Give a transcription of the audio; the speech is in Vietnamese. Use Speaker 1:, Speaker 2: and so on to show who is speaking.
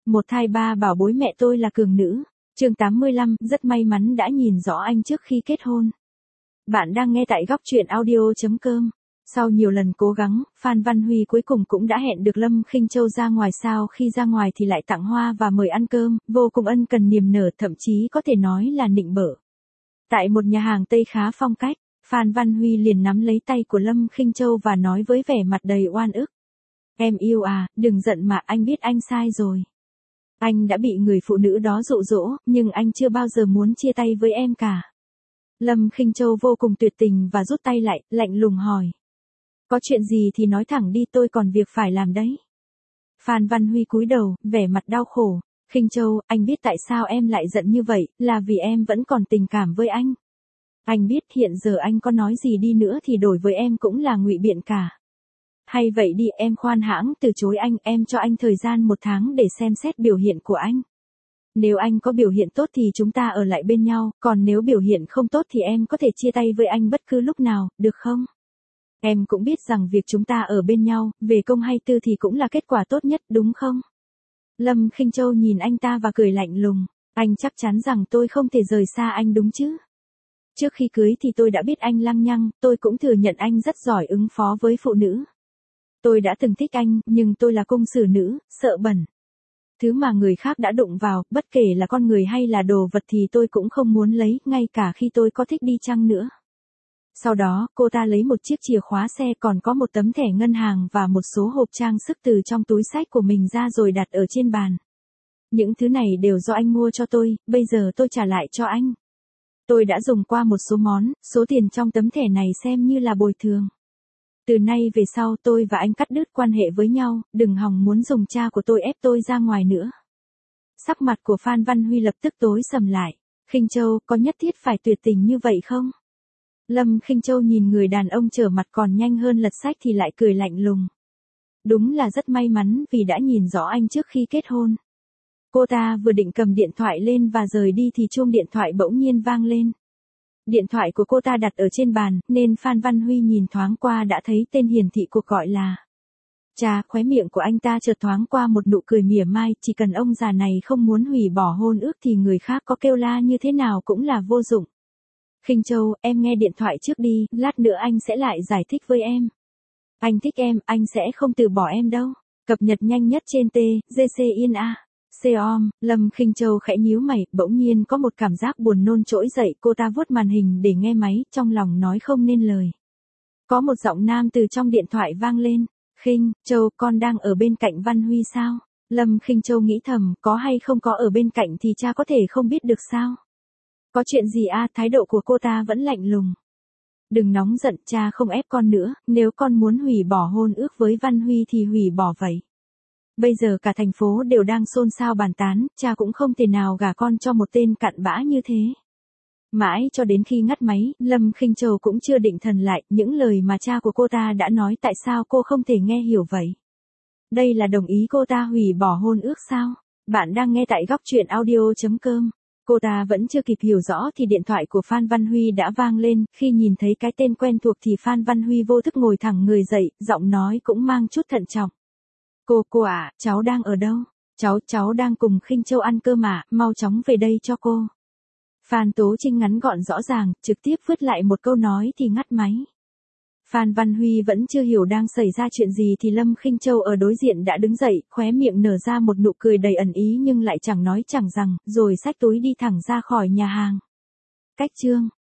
Speaker 1: Một thai ba bảo bối mẹ tôi là cường nữ. Chương 85, rất may mắn đã nhìn rõ anh trước khi kết hôn. Bạn đang nghe tại góc truyện audio.com. Sau nhiều lần cố gắng, Phan Văn Huy cuối cùng cũng đã hẹn được Lâm Khinh Châu ra ngoài, sau khi ra ngoài thì lại tặng hoa và mời ăn cơm, vô cùng ân cần niềm nở, thậm chí có thể nói là nịnh bợ. Tại một nhà hàng Tây khá phong cách, Phan Văn Huy liền nắm lấy tay của Lâm Khinh Châu và nói với vẻ mặt đầy oan ức. Em yêu à, đừng giận mà, anh biết anh sai rồi. Anh đã bị người phụ nữ đó dụ dỗ, nhưng anh chưa bao giờ muốn chia tay với em cả. Lâm Khinh Châu vô cùng tuyệt tình và rút tay lại, lạnh lùng hỏi. Có chuyện gì thì nói thẳng đi, tôi còn việc phải làm đấy. Phan Văn Huy cúi đầu, vẻ mặt đau khổ. Khinh Châu, anh biết tại sao em lại giận như vậy, là vì em vẫn còn tình cảm với anh. Anh biết hiện giờ anh có nói gì đi nữa thì đổi với em cũng là ngụy biện cả. Hay vậy đi, em khoan hãng từ chối anh, em cho anh thời gian 1 tháng để xem xét biểu hiện của anh. Nếu anh có biểu hiện tốt thì chúng ta ở lại bên nhau, còn nếu biểu hiện không tốt thì em có thể chia tay với anh bất cứ lúc nào, được không? Em cũng biết rằng việc chúng ta ở bên nhau, về công hay tư thì cũng là kết quả tốt nhất, đúng không? Lâm Khinh Châu nhìn anh ta và cười lạnh lùng. Anh chắc chắn rằng tôi không thể rời xa anh đúng chứ? Trước khi cưới thì tôi đã biết anh lăng nhăng, tôi cũng thừa nhận anh rất giỏi ứng phó với phụ nữ. Tôi đã từng thích anh, nhưng tôi là cung xử nữ, sợ bẩn. Thứ mà người khác đã đụng vào, bất kể là con người hay là đồ vật thì tôi cũng không muốn lấy, ngay cả khi tôi có thích đi chăng nữa. Sau đó, cô ta lấy một chiếc chìa khóa xe, còn có một tấm thẻ ngân hàng và một số hộp trang sức từ trong túi xách của mình ra rồi đặt ở trên bàn. Những thứ này đều do anh mua cho tôi, bây giờ tôi trả lại cho anh. Tôi đã dùng qua một số món, số tiền trong tấm thẻ này xem như là bồi thường. Từ nay về sau tôi và anh cắt đứt quan hệ với nhau, đừng hòng muốn dùng cha của tôi ép tôi ra ngoài nữa. Sắc mặt của Phan Văn Huy lập tức tối sầm lại. Khinh Châu, có nhất thiết phải tuyệt tình như vậy không? Lâm Khinh Châu nhìn người đàn ông trở mặt còn nhanh hơn lật sách thì lại cười lạnh lùng. Đúng là rất may mắn vì đã nhìn rõ anh trước khi kết hôn. Cô ta vừa định cầm điện thoại lên và rời đi thì chuông điện thoại bỗng nhiên vang lên. Điện thoại của cô ta đặt ở trên bàn, nên Phan Văn Huy nhìn thoáng qua đã thấy tên hiển thị cuộc gọi là. Chà, khóe miệng của anh ta chợt thoáng qua một nụ cười mỉa mai, chỉ cần ông già này không muốn hủy bỏ hôn ước thì người khác có kêu la như thế nào cũng là vô dụng. Khinh Châu, em nghe điện thoại trước đi, lát nữa anh sẽ lại giải thích với em. Anh thích em, anh sẽ không từ bỏ em đâu. Cập nhật nhanh nhất trên TGC.in.a. Xeom, Lâm Khinh Châu khẽ nhíu mày, bỗng nhiên có một cảm giác buồn nôn trỗi dậy, cô ta vuốt màn hình để nghe máy, trong lòng nói không nên lời. Có một giọng nam từ trong điện thoại vang lên. Khinh Châu, con đang ở bên cạnh Văn Huy sao? Lâm Khinh Châu nghĩ thầm, có hay không có ở bên cạnh thì cha có thể không biết được sao? Có chuyện gì à? Thái độ của cô ta vẫn lạnh lùng. Đừng nóng giận, cha không ép con nữa, nếu con muốn hủy bỏ hôn ước với Văn Huy thì hủy bỏ vậy. Bây giờ cả thành phố đều đang xôn xao bàn tán, cha cũng không thể nào gả con cho một tên cặn bã như thế. Mãi cho đến khi ngắt máy, Lâm Khinh Châu cũng chưa định thần lại, những lời mà cha của cô ta đã nói tại sao cô không thể nghe hiểu vậy. Đây là đồng ý cô ta hủy bỏ hôn ước sao? Bạn đang nghe tại góc truyện audio.com. Cô ta vẫn chưa kịp hiểu rõ thì điện thoại của Phan Văn Huy đã vang lên, khi nhìn thấy cái tên quen thuộc thì Phan Văn Huy vô thức ngồi thẳng người dậy, giọng nói cũng mang chút thận trọng. Cô à, cháu đang ở đâu? Cháu đang cùng Khinh Châu ăn cơm à, mau chóng về đây cho cô. Phan Tố Trinh ngắn gọn rõ ràng, trực tiếp vứt lại một câu nói thì ngắt máy. Phan Văn Huy vẫn chưa hiểu đang xảy ra chuyện gì thì Lâm Khinh Châu ở đối diện đã đứng dậy, khóe miệng nở ra một nụ cười đầy ẩn ý nhưng lại chẳng nói chẳng rằng, rồi xách túi đi thẳng ra khỏi nhà hàng. Cách chương